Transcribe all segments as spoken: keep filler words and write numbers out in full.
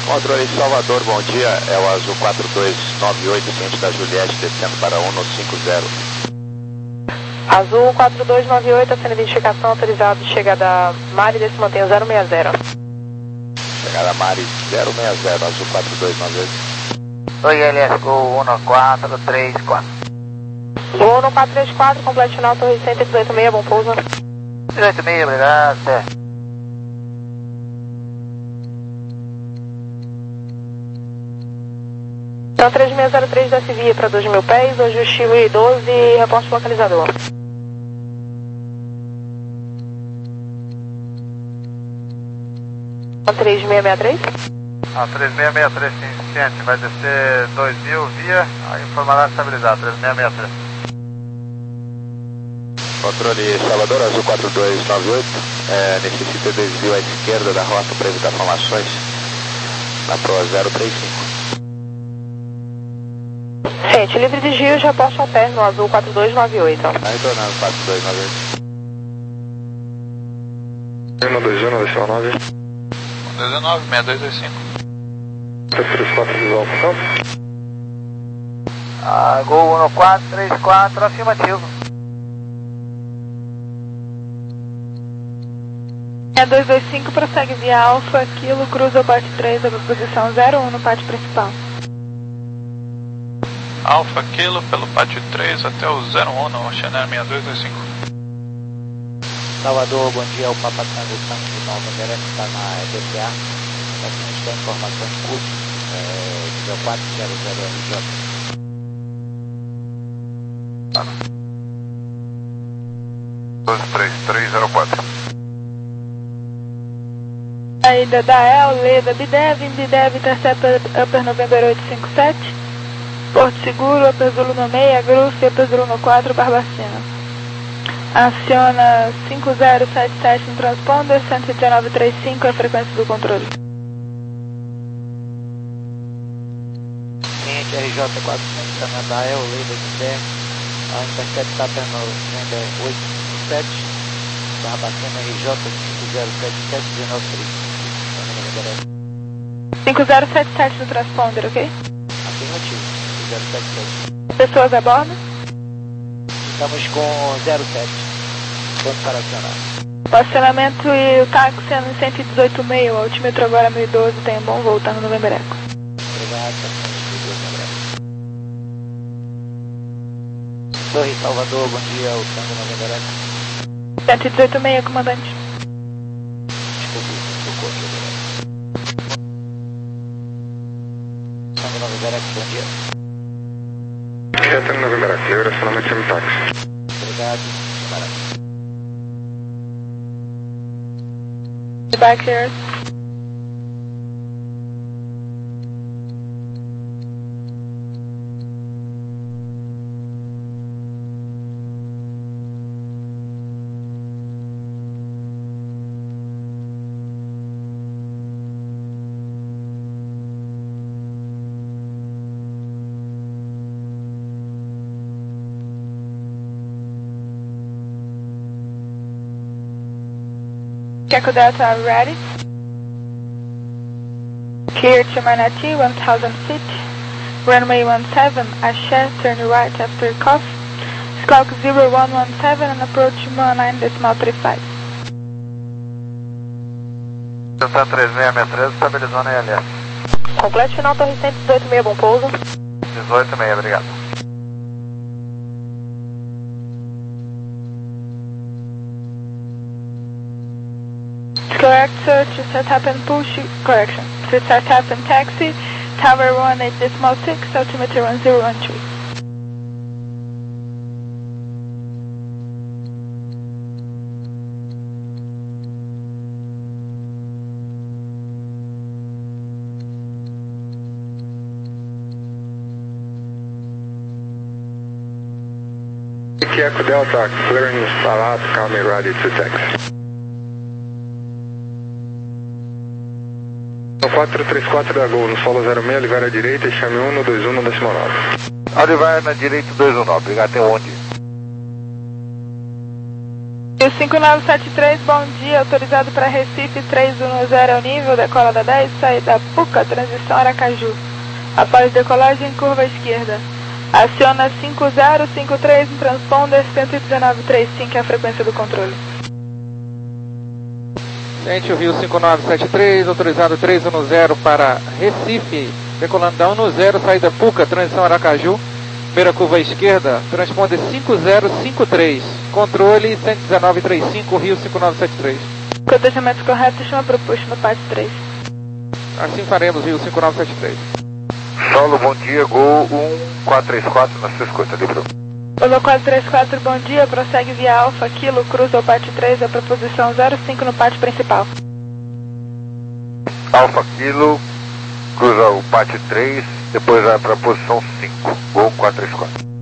Controle Salvador, bom dia. É o Azul quatro dois nove oito, ciente da Juliette, descendo para um no cinco zero. Azul quatro dois nove oito, sendo identificação autorizado, chegada Mari, desse mantenha zero seis zero. Chegada Mari zero seis zero, Azul quatro dois nove oito. Oi, L S Gol um quatro três quatro. Gol um quatro três quatro, complete final, torre cento e dezoito seis, bom pouso. dezoito seis, obrigado, certo. Então três seis zero três da S V I para dois mil pés, ajuste I doze e reporte localizador. três seis seis três? Ah, três seis seis três, sim, ciente, vai descer dois mil via a informalidade estabilizada, três seis seis três. Controle Salvador, Azul quatro dois nove oito, é, necessita desvio à esquerda da rota para evitar formações na Proa zero três cinco. Gente, livre de giros, reporte alterno, Azul quatro dois nove oito. Tá retornando quatro dois nove oito. um dois um, decimal nove. um dois nove, seis dois dois cinco. três três quatro, visual para campo. Ah, Gol um quatro três quatro, afirmativo. seis dois dois cinco, prossegue via Alfa, Kilo, cruza o P A T três, a posição zero um no P A T principal. Alfa Kilo pelo P A T três até o zero um no Channel seis dois dois cinco. Salvador, bom dia, o Papa Transição de Nova Verão está na E B C A. Aqui a gente tem informação em curso, é, quatro zero zero R J. dois três três zero quatro. Saída da El, Leda, Bidev, Bidev, Interceptor, Upper November oito cinco sete. Porto Seguro, Upper Zulu no meio, Grúcia, Upper Zulu no quatro, Barbacena. Aciona cinco zero sete sete no transponder, cento e dezenove trinta e cinco é a frequência do controle. Cliente R J quatrocentos, caminhada da El, Leda, Bidev, a Interceptor, Upper November oito cinco sete, Barbacena R J cinco zero sete sete, dezenove trinta. cinco zero sete sete no transponder, ok? Afirmativo, cinco zero sete sete. Pessoas a bordo? Estamos com zero sete, ponto para acionar. O acionamento e o táxi sendo em cento e dezoito seis, o altímetro agora mil e doze, tem um bom voltando no November Eco. Obrigado, Torre Salvador, bom dia, o Tango November Eco. cento e dezoito seis, comandante. Desculpe, socorro. Tango November Eco, bom dia. Tango November Eco, livre acionamento sem táxi. Obrigado, maravilha. Back here. Echo Delta ready. Clear to Manatee, one thousand feet. Runway one seven, Ashe, turn right after cough. Squawk zero one one seven and approach one nine decimal three five. Delta três seis seis três, estabilizando a L S. Complete final, torre cento e dezoito seis, bom pouso. dezoito seis, obrigado. Correct, sir, to set up and push, correction, to set up and taxi, tower one eight decimal six, altimeter one zero one three. Echo Delta, clearing Salat, calm ready to taxi. quatro três quatro da Gol, no solo zero seis, Oliveira à direita e chame um dois um no decimal nove. Oliveira na direita dois um nove, obrigado, até onde? cinco nove sete três, bom dia, autorizado para Recife três um zero ao nível, decola da dez, saída Puca, transição Aracaju. Após decolagem, curva esquerda. Aciona cinco zero cinco três no transponder cento e dezenove trinta e cinco, é a frequência do controle. Gente, o Rio cinco nove sete três, autorizado três um zero para Recife, decolando da um zero, saída Puca, transição Aracaju. Primeira curva à esquerda, transponder cinco zero cinco três, controle cento e dezenove trinta e cinco, Rio cinco nove sete três. Cotejamentos corretos, chama proposto no P A T três. Assim faremos, Rio cinco nove sete três. Solo, bom dia, Gol um quatro três quatro na sua escuta, livro. Gol quatro três quatro, bom dia, prossegue via Alfa, Kilo, cruza o P A T três, a proposição zero cinco no P A T principal. Alfa, Kilo, cruza o P A T três, depois vai para a posição cinco, Gol quatro três quatro.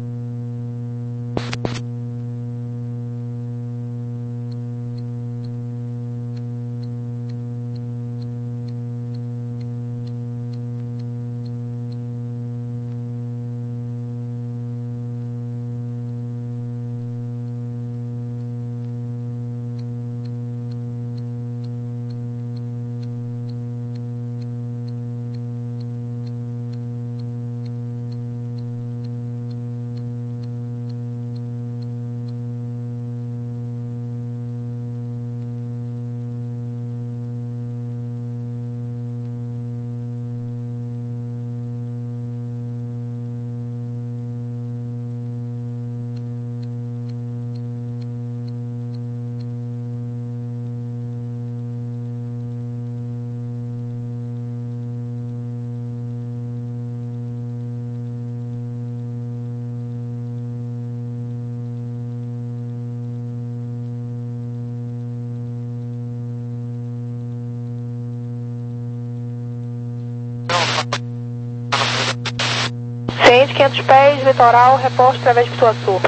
Ciente, quinhentos pés, litoral, reposto através de sua sul.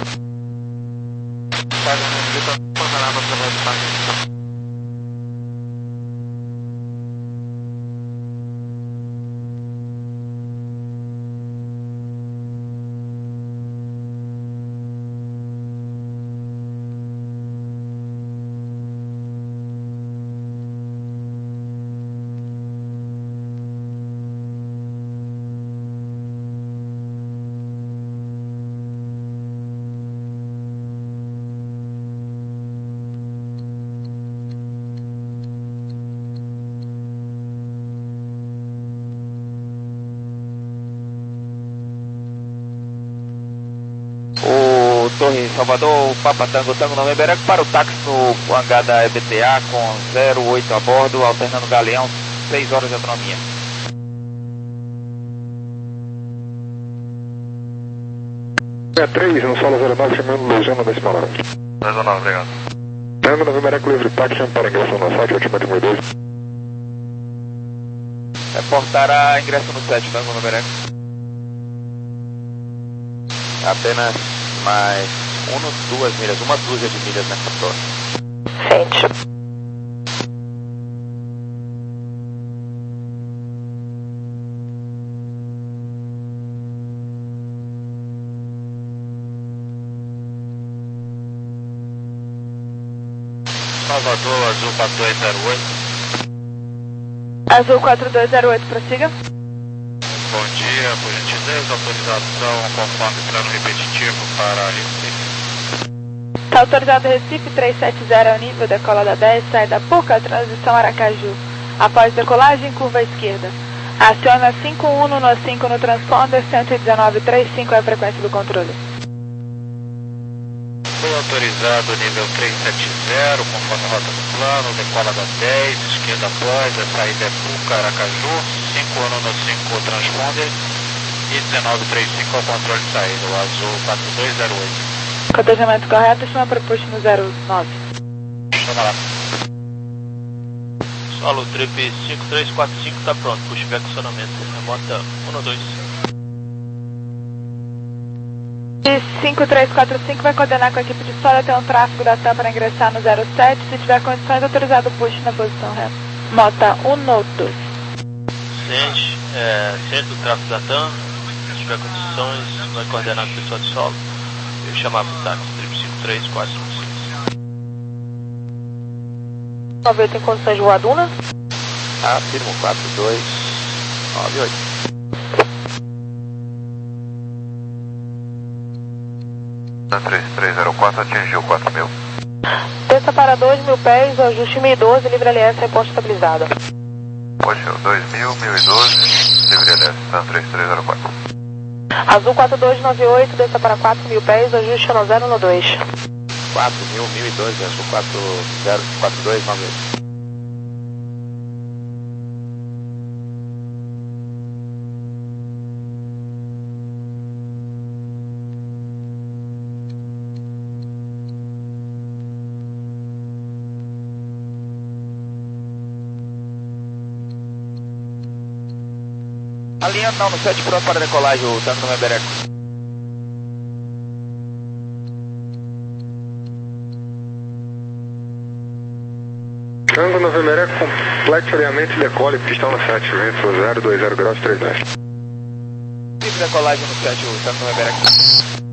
Torre Salvador, Papa Tango, Tango November Eco para o táxi no hangar da E B T A com zero oito a bordo, alternando Galeão, seis horas de autonomia. É três, no solo zero nove, chamando Luzona nesse palavra. zero nove, obrigado. Tango November Eco, livre táxi para ingresso no site, última de dois. Reportará ingresso no sete, Tango November Eco. Apenas mais uma, duas milhas, uma dúzia de milhas nessa torre. Ciente. Salvador, Azul quatro dois zero oito. Azul quatro dois zero oito, prossiga. Bom dia, por gentileza, autorização conforme plano repetitivo para Recife. Está autorizado Recife três sete zero ao nível, decola da dez, sai da Puca, transição Aracaju. Após decolagem, curva à esquerda. Aciona cinco um no cinco no transponder, cento e dezenove trinta e cinco é a frequência do controle. Foi autorizado nível três sete zero, conforme a rota do plano, decola da dez, esquerda após, a saída é Puca, Aracaju, cinco um no cinco transponder e dezenove trinta e cinco é o controle de saída, o Azul quatro dois zero oito. Cotejamento correto, chama proposto no zero nove. Chama lá. Solo Trip cinco três quatro cinco está pronto, pushback acionamento, remota um dois. E cinco três quatro cinco vai coordenar com a equipe de solo até um tráfego da TAM para ingressar no zero sete. Se tiver condições, autorizado o push na posição reta. Mota um dois. Ciente, é, centro do tráfego da TAM. Se tiver condições, vai coordenar com o pessoal de solo. Eu chamar para o táxi, Trip cinco três quatro cinco. nove oito em condições de voaduna. Afirmo quatro dois nove oito. três três zero quatro atingiu quatro mil. Desça para dois mil pés, ajuste mil e doze, livre L S, reposto estabilizado. Poxa, dois mil, mil e doze, livre L S, tá três três zero quatro. Azul quatro dois nove oito, desça para quatro mil pés, ajuste no zero no dois. quatro mil, mil e doze, azul quatro zero quatro dois nove oito. Alinhando não, no sete pronto para decolagem, o tanque do Mebereco. Tango no Mebereco, complete alinhamento e decole, pistão no sete, vento zero dois zero graus três dez. Livre decolagem no sete, o tanque do Mebereco.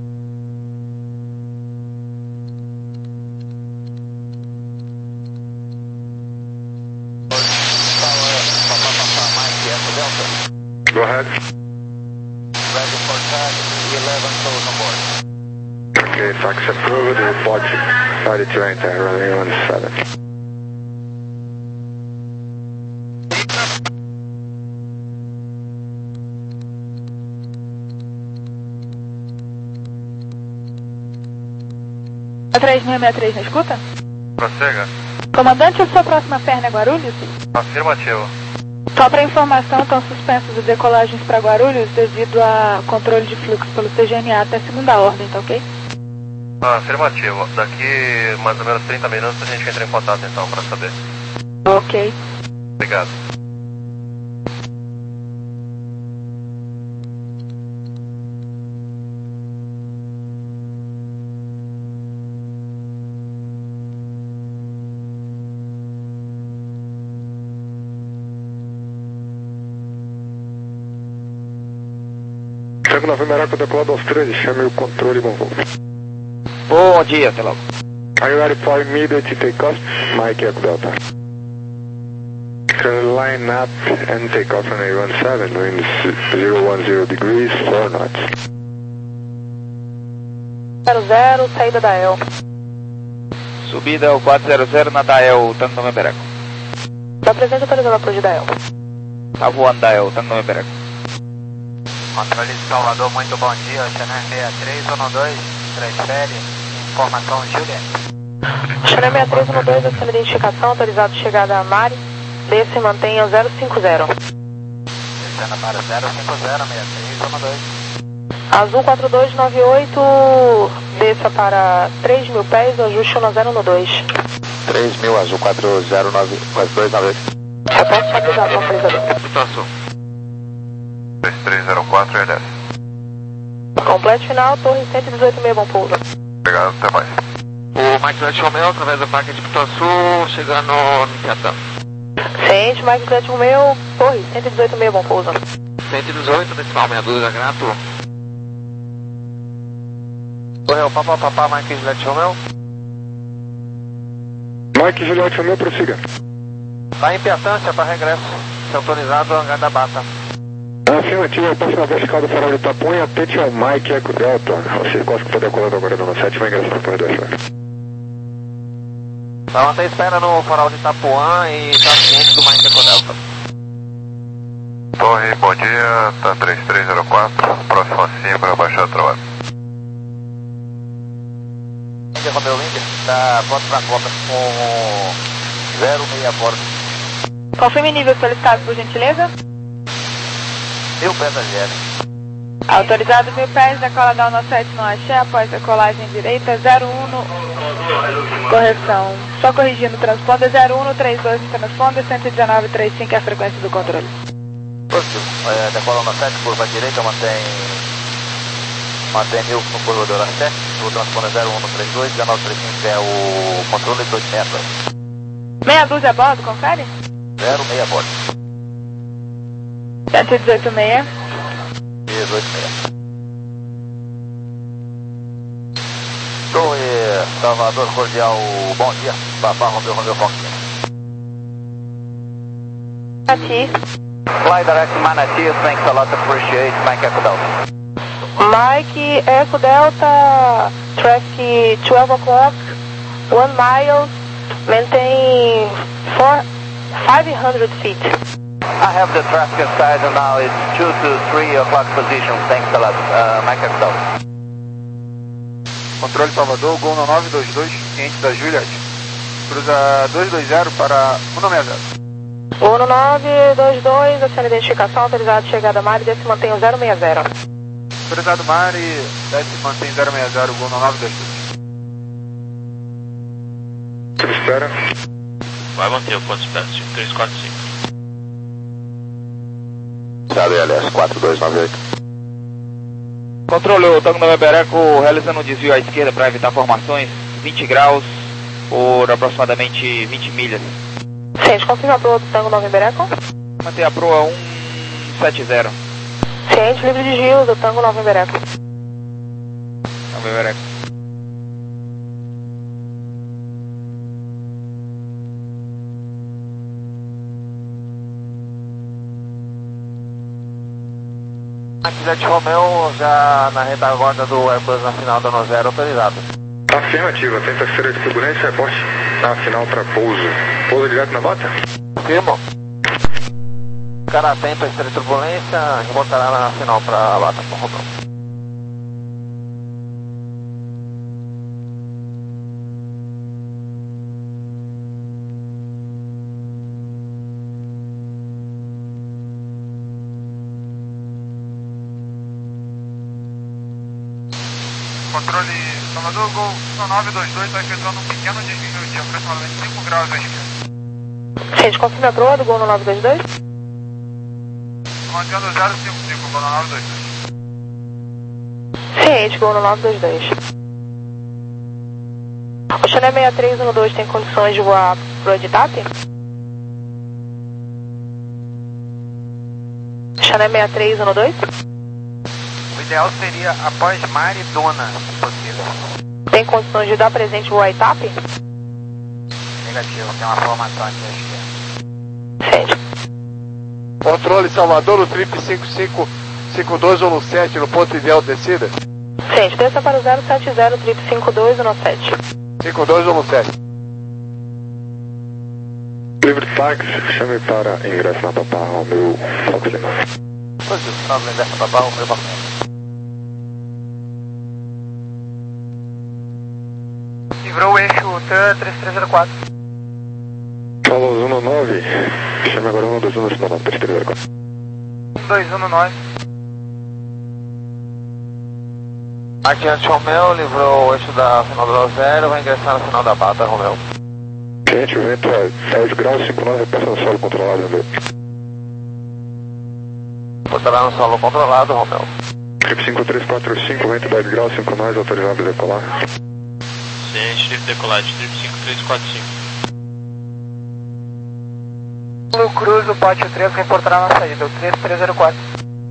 Go ahead. Ready for taxi, eleven souls on board. Okay, tax approved, report ready to enter, running one seven. três seis seis três na escuta? Prossega. Comandante, a sua próxima perna é Guarulhos? Afirmativo. Só para informação, estão suspensas as decolagens para Guarulhos devido a controle de fluxo pelo C G N A até segunda ordem, tá ok? Ah, afirmativo. Daqui mais ou menos trinta minutos a gente entra em contato então para saber. Ok. Obrigado. Tango nove Mebereco, decolado aos treze, chame o controle bom voo. Bom dia, até logo. Are you ready for immediate takeoff? Mike Echo Delta. Currently line up and take off on A seventeen, wind zero one zero degrees, four knots. zero zero, saída da E L. Subida é o quatro zero zero na Dael, tanque do Mebereco. Está presente autorizando a approach da E L. Tá voando Dael, tanque do Mebereco. Controle de Salvador, muito bom dia, Chanel sessenta e três um dois, transfere, informação Juliette. Chanel sessenta e três um dois, assinando identificação, autorizado chegada a Mari, desça e mantenha o zero cinco zero. Descendo para zero cinco zero, sessenta e três um dois. Azul quatro dois nove oito, desça para três mil pés, ajuste no zero no dois. três mil, azul quatro zero nove, quatro dois nove oito. Reposto estabilizado, localizador. Situação. três três zero quatro L S. Completo final, torre cento e dezoito meio, bom pouso. Obrigado, até mais. O Mike Juliette Romeo, através da placa de Pituaçu, chegando no Piatã. Ciente, Mike Juliette Romeo, torre cento e dezoito meio, bom pouso. cento e dezoito, decimal meia dúzia, grato. Correu, papá, papá, Mike Juliette Romeo. Mike Juliette Romeo, prossiga. Tá em Piatância para regresso. Se autorizado, hangar da Bata. Afirmativa, próxima vertical do farol de Itapuã, atente ao Mike Echo Delta. Você gosta que está decolando agora no sete, vai ingressar no corredor. Tá, manter espera no farol de Itapuã e tá ciente do Mike Echo Delta. Torre, bom dia, tá três três zero quatro, próximo acima para baixar o trabalho. Índia Romeo India, tá pronto pra cobra com zero seis a bordo. Confirme nível solicitado, por gentileza. Mil pés a G L. Autorizado mil pés, decola da um sete no axé, após decolagem direita, zero um no... Correção. Só corrigindo o transponder, zero um no trinta e dois no transponder, cento e dezenove trinta e cinco é a frequência do controle. Positivo. É, decola no sete, curva direita, mantém... Mantém mil no corredor axé, o transponder zero um no trinta e dois, dezenove trinta e cinco é o controle dois metros. Meia dúzia a bordo, confere? zero seis a bordo. cento e dezoito meia. dezoito meia. Torre Salvador Cordial, bom dia. Papá Romeu Romeu Fox. Manati. Fly direct Manatee, thanks a lot, appreciate, Mike Echo Delta. Mike Echo Delta, traffic twelve o'clock, one mile, maintain four, five hundred feet. I have the traffic inside and now it's two to three o'clock position, thanks a lot, uh, Mike Echo Delta. Controle Salvador, Gol nove dois dois, cliente da Juliet. Cruza dois dois zero para cento e sessenta. Uno nove dois dois, aciona identificação, autorizado chegada Mari, desce mantém o zero seis zero. Autorizado Mari, desce mantém zero seis zero, Gol nove dois dois. Espera. Vai manter o ponto de espera, cinco três quatro cinco. Estado I L S quatro dois nove oito. Controle o Tango November Echo, realizando um desvio à esquerda para evitar formações, vinte graus por aproximadamente vinte milhas. Ciente, confirma a proa do Tango November Echo. Manter a proa cento e setenta. Ciente, livre de giro do Tango November Echo. November Echo. Aqui Romeo, já na retaguarda do Airbus na final da zero autorizado. Afirmativa, tenta ser de turbulência, reporte na final para pouso. Pouso direto na bota? Firmo. Cara atento a esteira de turbulência, reportará na final para a bata, por Romeo. Controle Salvador, Gol nove dois dois, está efetuando um pequeno desvio de aproximadamente cinco graus à esquerda. Ciente, confirma a proa do Gol nove dois dois. Mantendo zero cinco cinco, Gol nove dois dois. Ciente, Gol nove dois dois. O Chanel seis três um dois tem condições de voar proa de T A P? Chanel seis três um dois? O ideal seria após Mari Dona, se possível. Tem condições de dar presente e voar T A P? Negativo, tem uma formação aqui à esquerda. Ciente. Controle Salvador, no trip cinco cinco cinco dois um sete, no ponto ideal de descida. Ciente, desça para o zero sete zero, trip cinco dois um sete. cinco dois um sete. Livre de táxi, chame para ingresso na Papá Romeo Fox Lima. Posição no ingresso na Papá Romeo Fox Lima. Livrou o eixo T A três três zero quatro. Follows um nove, chame agora um dois um no sinal três três zero quatro. um dois um nove. Adiante Romeo, livrou o eixo da final do zero, vai ingressar no final da bata, Romeo. Gente, o vento é dez graus, cinco nove, passa no solo controlado, Romeo. Botará no solo controlado, Romeo. Trip cinco três quatro cinco, vento dez graus, cinco nove, autorizado a decolar. Ciente, livre decolagem, trip cinco três quatro cinco. No Cruz, o pátio três reportará na saída, o três três zero quatro.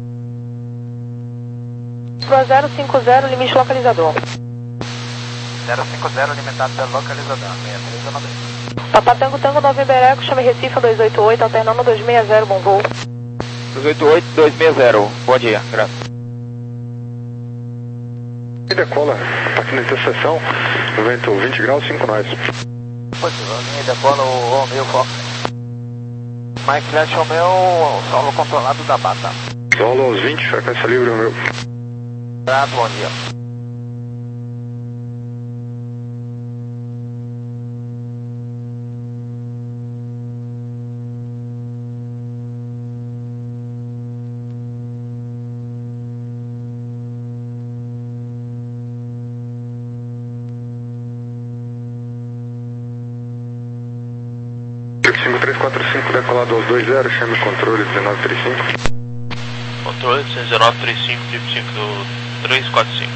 Pro zero cinco zero, limite localizador. zero cinco zero, limitado pelo localizador, seis três zero nove. Papá Tango Tango November Echo, chame Recife dois oito oito, alternando dois seis zero, bom voo. dois oito oito, dois seis zero. Bom dia, graças. E decola, aqui na interseção, vento vinte graus, cinco nove. Positivo, linha decola o Romeo Fox. Mike Flash Romeo, solo controlado da bata. Solo aos vinte, frequência livre, Romeo. Grato, bom dia. cinco três quatro cinco, decolado aos dois zero, chame controle dezenove trinta e cinco. Controle dezenove trinta e cinco, trip cinco três quatro cinco.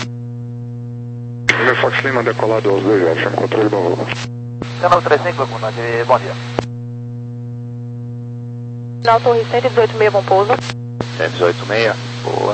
Meu Fox Lima decolado aos dois zero, chame controle bom voo. dezenove trinta e cinco, comandante, bom dia. Na Torre cento e dezoito seis, bom pouso. cento e dezoito seis, boa.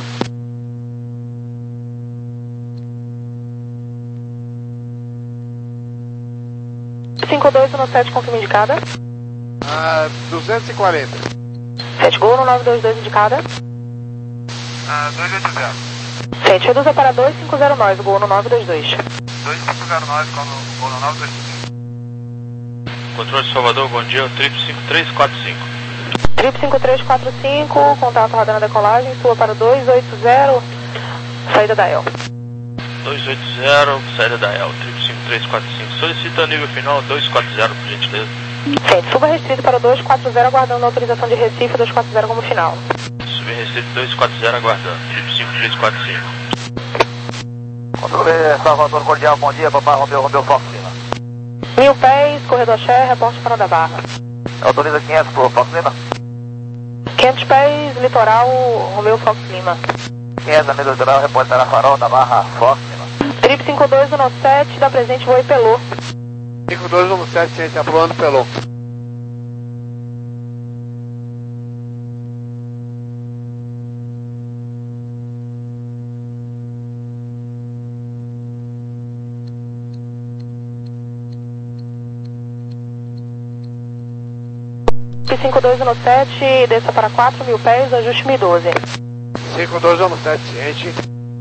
cinco dois um sete, confirma indicada. Ah, duzentos e quarenta. sete Gol no nove dois dois indicada. Ah, dois oito zero. sete, reduza para dois cinco zero nove, Gol no nove dois dois. dois cinco zero nove, Gol no nove dois dois. Controle de Salvador, bom dia, trip cinco três quatro cinco. Trip cinco três quatro cinco, contato rodando a decolagem, sua para dois oito zero, saída da E L. dois oito zero, saída da E L, trip cinco três quatro cinco. Solicita nível final dois quatro zero, por gentileza. Sim, suba restrito para dois quatro zero, aguardando a autorização de Recife, dois quatro zero como final. Subir restrito dois quatro zero, aguardando, trip cinco três quatro cinco. Controle Salvador Cordial, bom dia, papai Romeu, Romeu Fox Lima. Mil pés, corredor Cher, reporte para da Barra. Autoriza quinhentos pro Fox Lima. quinhentos pés, litoral, Romeu Fox Lima. quinhentos amigos litoral, reporte para Farol da Barra, Fox Lima. Trip cinco dois um sete, da presente voo Pelô. cinco dois um sete, gente, apurando Pelô. cinco dois um sete, desça para quatro mil pés, ajuste mil e doze. cinco dois um sete, gente.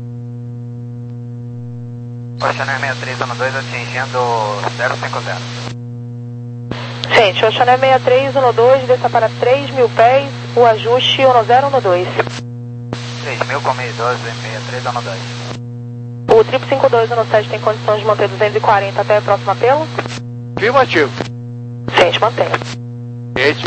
Oceaner sessenta e três um dois atingindo zero cinco zero. Gente, Oceaner sessenta e três um dois, desça para três mil pés, o ajuste um zero um dois. três mil com mil e doze, sessenta e três um dois. O Trip cinco dois um sete tem condições de manter duzentos e quarenta até o próximo apelo? Afirmativo. Gente, mantenha. Gente.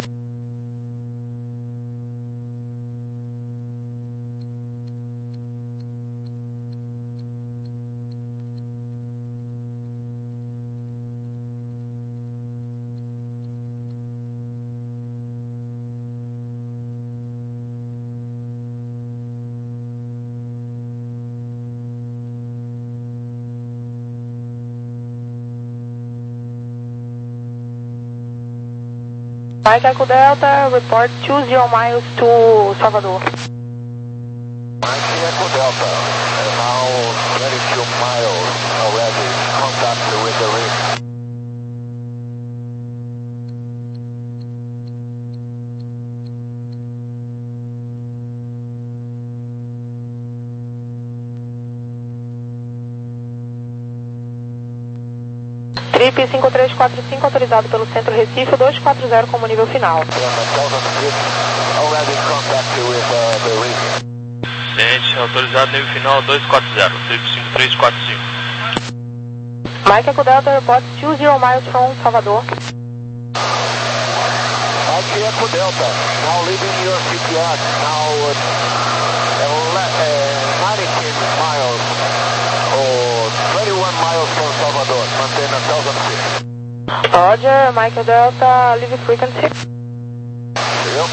Mike Echo Delta, report two zero miles to Salvador. Mike Echo Delta, now twenty-two miles already, contact with the rig. Trip cinco três quatro cinco, autorizado pelo Centro Recife, dois quatro zero como nível final. Ciente, autorizado nível final dois quatro zero, trip cinco três quatro cinco. Mike Echo Delta, report two zero miles from Salvador. Mike Echo Delta, now leaving your C P S, now uh, nineteen miles, or twenty-one miles from Salvador, maintain one thousand feet. Roger, Mike Echo Delta, leave frequency. Yep.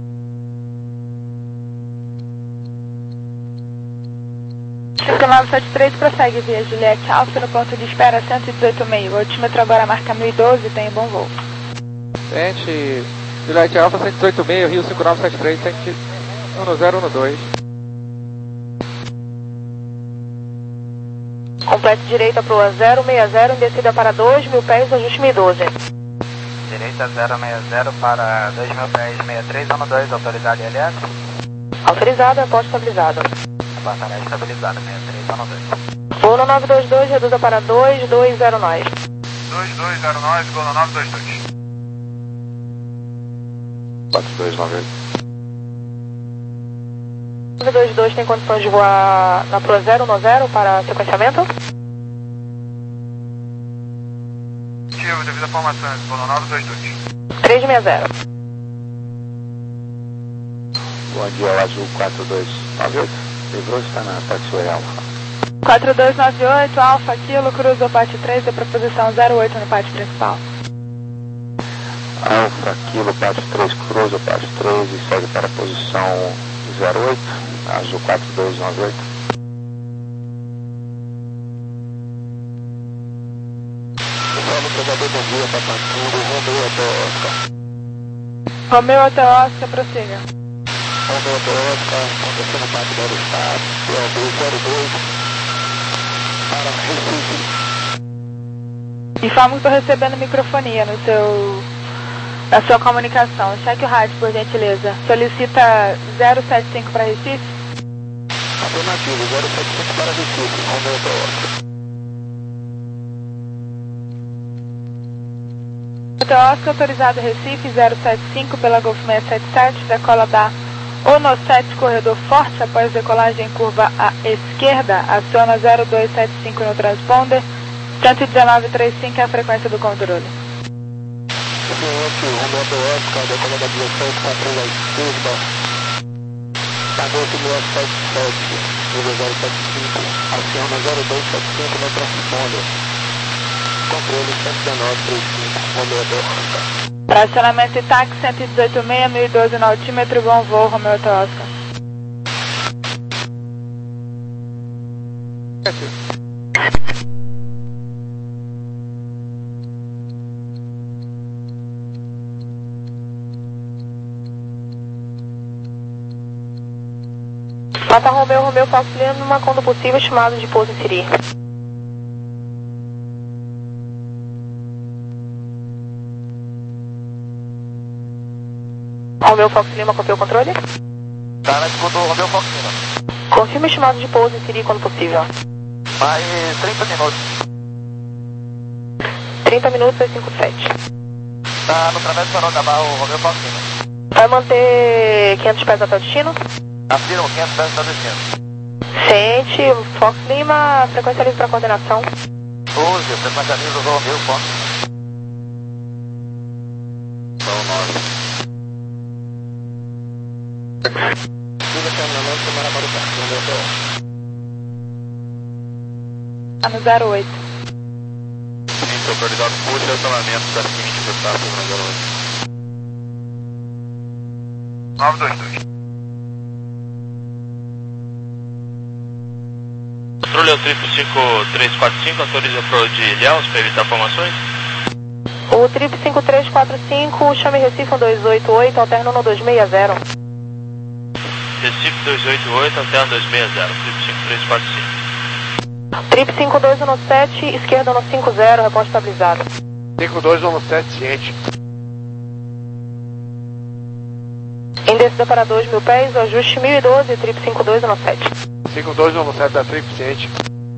cinco nove sete três, prossegue via Juliette Alfa no ponto de espera cento e dezoito meio. O altímetro agora marca mil e doze, tem bom voo. Gente, Juliette Alfa cento e dezoito meio, Rio cinco nove sete três, um zero um dois. Complete direita para o zero seis zero, em descida para dois mil pés, ajuste mil e doze. Direita zero seis zero para dois mil pés, sessenta e três um dois, autorizado L S. Autorizado, aposto estabilizado. Batalha estabilizada, sessenta e três um dois. Voo no nove dois dois, reduza para dois dois zero nove. dois dois zero nove, Gol no nove dois dois. quatro dois nove oito. nove dois dois tem condições de voar na Pro zero um zero para sequenciamento? Positivo, devido a formações, Gol no nove dois dois. três seis zero. Bom dia, Azul quatro dois nove oito. Livrou, está na taxiway Alfa. quatro dois nove oito, Alfa Kilo, cruza o pátio três, da proposição zero oito no pátio principal. Alfa Kilo, pátio três, cruza o pátio três e segue para a posição zero oito, Azul quatro dois nove oito. Pessoal do Pegador, bom dia, tá tranquilo, Romeu até Oscar. Romeu até Oscar, prossiga. Romeu até Oscar, acontecendo o Parque do Aerostat, P O B zero dois, para Recife. Informo que estou recebendo microfonia no seu A sua comunicação. Cheque o rádio, por gentileza. Solicita zero sete cinco para Recife? Afirmativo, zero sete cinco para Recife, Romeu Hotel Oscar. Hotel Oscar, autorizado Recife, zero sete cinco pela Golf seiscentos e setenta e sete, decola da ONO sete, corredor forte, após decolagem em curva à esquerda, aciona zero dois sete cinco no transponder, cento e dezenove trinta e cinco é a frequência do controle. Cliente, Romeu Hotel Oscar, decola da dezessete, quatro à esquerda, da Golf seiscentos e setenta e sete, nível zero sete cinco, aciona zero dois sete cinco no transponder, controle cento e dezenove trinta e cinco, Romeu Hotel Oscar. Tracionamento Itaque cento e dezoito seis, mil e doze no altímetro, bom voo, Romeu Hotel Oscar. Nota Romeu, Romeu Fox Lima, quando possível, chamado de pouso em Siri. Romeu Fox Lima, copiou o controle? Tá na escuta do Romeu Fox Lima. Confirme o chamado de pouso em Siri quando possível. Mais trinta minutos. trinta minutos, oitocentos e cinquenta e sete. Tá no travesso para acabar o Romeu Fox Lima. Vai manter quinhentos pés até o destino? Afirmo, quinhentos pés está destino. Sente, Fox Lima, frequência livre para coordenação. doze, frequência livre do Romeu Fox. São nove. Siga terminamento, semana para o cartão, Romeu Hotel. Tá no zero oito. Sim, autorizado por estacionamento da seguinte destaque no zero oito. nove dois dois. Controle ao triplo cinco três quatro cinco, autoriza para o de Ilhéus para evitar formações. O triplo cinco três quatro cinco, chame Recife um dois oito oito, alterno no dois seis zero. Recife dois oito oito, alterno dois seis zero, triplo cinco três quatro cinco. Trip cinco dois um sete, esquerda no cinco zero, reposto estabilizado. cinco dois um sete, ciente. Em descida para dois mil pés, o ajuste mil e doze, Trip cinco dois um sete. cinco dois um sete da Trip, ciente.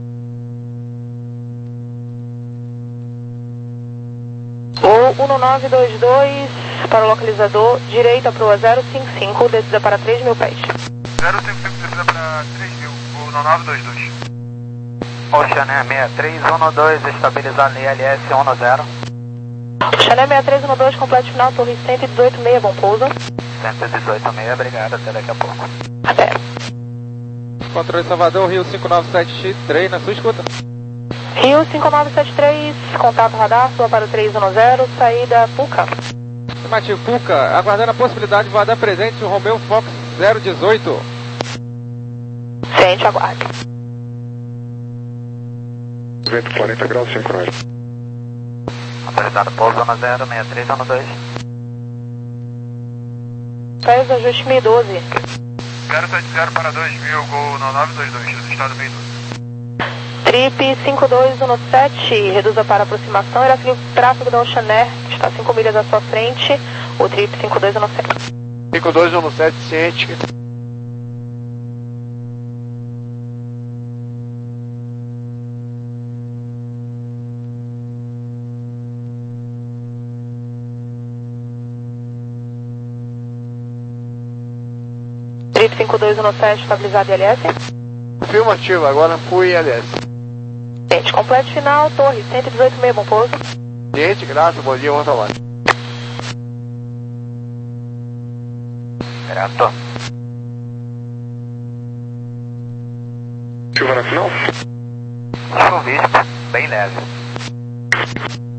O um nove dois dois para o localizador, direita para o zero cinco cinco, descida para três mil pés. zero cinco cinco, descida para três mil, o nove dois dois. Ocean sessenta e três um dois, estabilizado em I L S um zero. Chané sessenta e três um dois, completo final, torre cento e dezoito seis, bom pouso. cento e dezoito seis, obrigado, até daqui a pouco. Até. Controle Salvador, Rio cinco nove sete três, na sua escuta. Rio cinco nove sete três, contato radar, sua para o três um zero, saída Puca. Afirmativo, Puca, aguardando a possibilidade de voar presente o Romeu Fox zero dezoito. Sente, aguarde. Vento quarenta graus, cinco nove. Autorizado pouso um zero seis três um dois. Pés, ajuste mil e doze. zero sete zero para dois mil, gol nove dois dois, do estado meio doze. Trip cinco dois um sete, reduza para aproximação, irá seguir o tráfego da Ocean Air, que está cinco milhas à sua frente, o Trip cinco dois um sete. cinco dois um sete, ciente. Trip cinco dois um sete, estabilizado I L S. Afirmativo, agora fui I L S. Gente, completo final, torre cento e dezoito seis, bom pouso. Ciente, graças, bom dia, bom trabalho. Grato. Chuva na final? Chuvisco, bem leve.